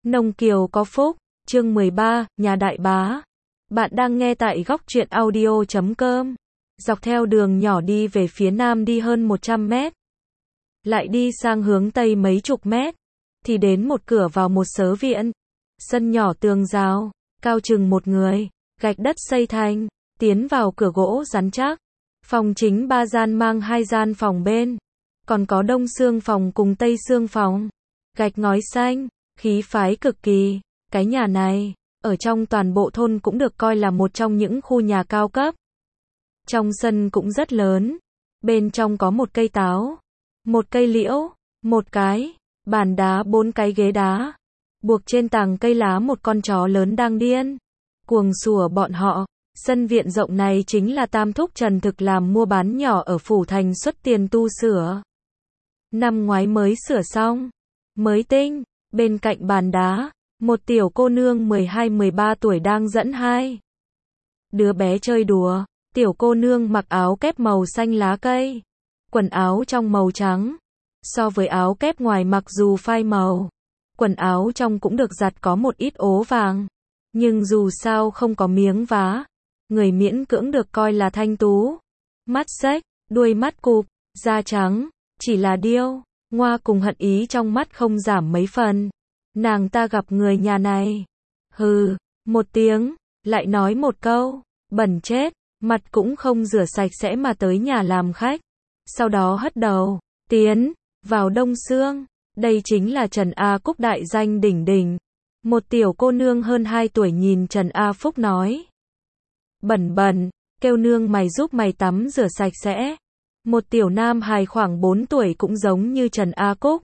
Nông Kiều có phúc, chương 13, nhà đại bá. Bạn đang nghe tại góc truyện audio.com. Dọc theo đường nhỏ đi về phía nam đi hơn 100 mét. Lại đi sang hướng tây mấy chục mét. Thì đến một cửa vào một sớ viện. Sân nhỏ tường rào, cao chừng một người, gạch đất xây thành. Tiến vào cửa gỗ rắn chắc. Phòng chính 3 gian mang 2 gian phòng bên. Còn có đông xương phòng cùng tây xương phòng. Gạch ngói xanh, khí phái cực kỳ. Cái nhà này, ở trong toàn bộ thôn cũng được coi là một trong những khu nhà cao cấp. Trong sân cũng rất lớn. Bên trong có một cây táo, một cây liễu, một cái bàn đá, 4 cái ghế đá. Buộc trên tàng cây lá một con chó lớn đang điên cuồng sủa bọn họ. Sân viện rộng này chính là tam thúc Trần Thực làm mua bán nhỏ ở Phủ Thành xuất tiền tu sửa. Năm ngoái mới sửa xong, mới tinh. Bên cạnh bàn đá, một tiểu cô nương 12-13 tuổi đang dẫn 2 đứa bé chơi đùa. Tiểu cô nương mặc áo kép màu xanh lá cây, quần áo trong màu trắng. So với áo kép ngoài mặc dù phai màu, quần áo trong cũng được giặt có một ít ố vàng. Nhưng dù sao không có miếng vá, người miễn cưỡng được coi là thanh tú. Mắt xếch, đuôi mắt cụp, da trắng, chỉ là điêu ngoa cùng hận ý trong mắt không giảm mấy phần. Nàng ta gặp người nhà này, hừ một tiếng, lại nói một câu, bẩn chết, mặt cũng không rửa sạch sẽ mà tới nhà làm khách. Sau đó hất đầu, tiến vào đông xương. Đây chính là Trần A Cúc, đại danh đỉnh đỉnh. Một tiểu cô nương hơn 2 tuổi nhìn Trần A Phúc nói, bẩn bẩn, kêu nương mày giúp mày tắm rửa sạch sẽ. Một tiểu nam hài khoảng 4 tuổi cũng giống như Trần A Cúc,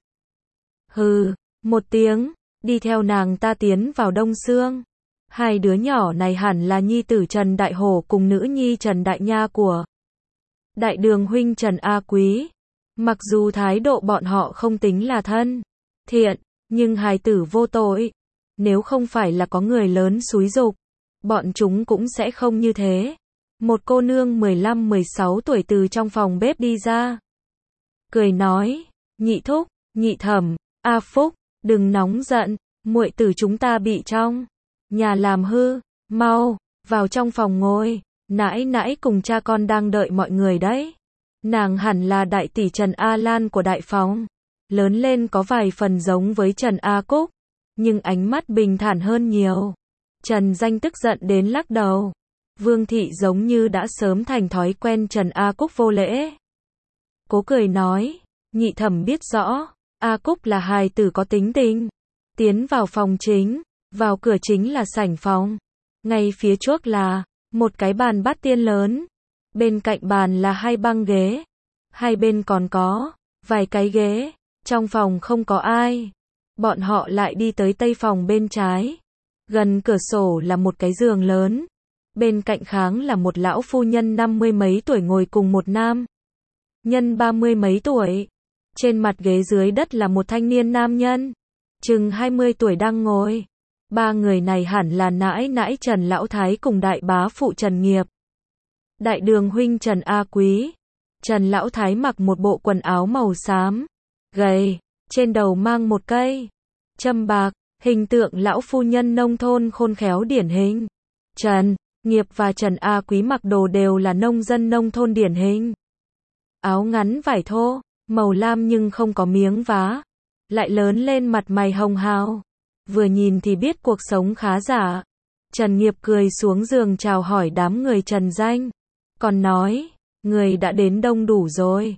hừ một tiếng, đi theo nàng ta tiến vào đông xương. 2 đứa nhỏ này hẳn là nhi tử Trần Đại Hổ cùng nữ nhi Trần Đại Nha của đại đường huynh Trần A Quý. Mặc dù thái độ bọn họ không tính là thân thiện, nhưng hài tử vô tội. Nếu không phải là có người lớn xúi giục, bọn chúng cũng sẽ không như thế. Một cô nương 15-16 tuổi từ trong phòng bếp đi ra, cười nói, nhị thúc, nhị thẩm, A Phúc, đừng nóng giận, muội tử chúng ta bị trong nhà làm hư, mau vào trong phòng ngồi, nãi nãi cùng cha con đang đợi mọi người đấy. Nàng hẳn là đại tỷ Trần A Lan của đại phòng, lớn lên có vài phần giống với Trần A Cúc, nhưng ánh mắt bình thản hơn nhiều. Trần Danh tức giận đến lắc đầu. Vương thị giống như đã sớm thành thói quen Trần A Cúc vô lễ. Cố cười nói, nhị thẩm biết rõ, A Cúc là hài tử có tính tình. Tiến vào phòng chính, vào cửa chính là sảnh phòng. Ngay phía trước là một cái bàn bát tiên lớn. Bên cạnh bàn là 2 băng ghế. Hai bên còn có vài cái ghế. Trong phòng không có ai. Bọn họ lại đi tới tây phòng bên trái. Gần cửa sổ là một cái giường lớn. Bên cạnh kháng là một lão phu nhân 50 mấy tuổi ngồi cùng một nam nhân 30 mấy tuổi. Trên mặt ghế dưới đất là một thanh niên nam nhân chừng 20 tuổi đang ngồi. 3 người này hẳn là nãi nãi Trần Lão Thái cùng đại bá phụ Trần Nghiệp, đại đường huynh Trần A Quý. Trần Lão Thái mặc một bộ quần áo màu xám, gầy, trên đầu mang một cây châm bạc, hình tượng lão phu nhân nông thôn khôn khéo điển hình. Trần Nghiệp và Trần A Quý mặc đồ đều là nông dân nông thôn điển hình. Áo ngắn vải thô, màu lam nhưng không có miếng vá, lại lớn lên mặt mày hồng hào. Vừa nhìn thì biết cuộc sống khá giả. Trần Nghiệp cười xuống giường chào hỏi đám người Trần Danh. Còn nói, người đã đến đông đủ rồi.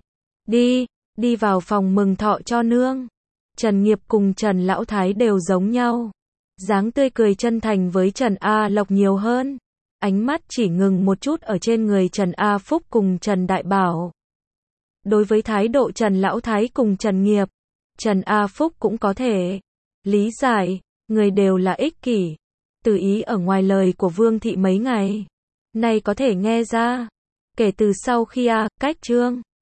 Đi vào phòng mừng thọ cho nương. Trần Nghiệp cùng Trần Lão Thái đều giống nhau. Dáng tươi cười chân thành với Trần A Lộc nhiều hơn. Ánh mắt chỉ ngừng một chút ở trên người Trần A Phúc cùng Trần Đại Bảo. Đối với thái độ Trần Lão Thái cùng Trần Nghiệp, Trần A Phúc cũng có thể lý giải, người đều là ích kỷ. Từ ý ở ngoài lời của Vương thị mấy ngày nay có thể nghe ra. Kể từ sau khi Cách Trương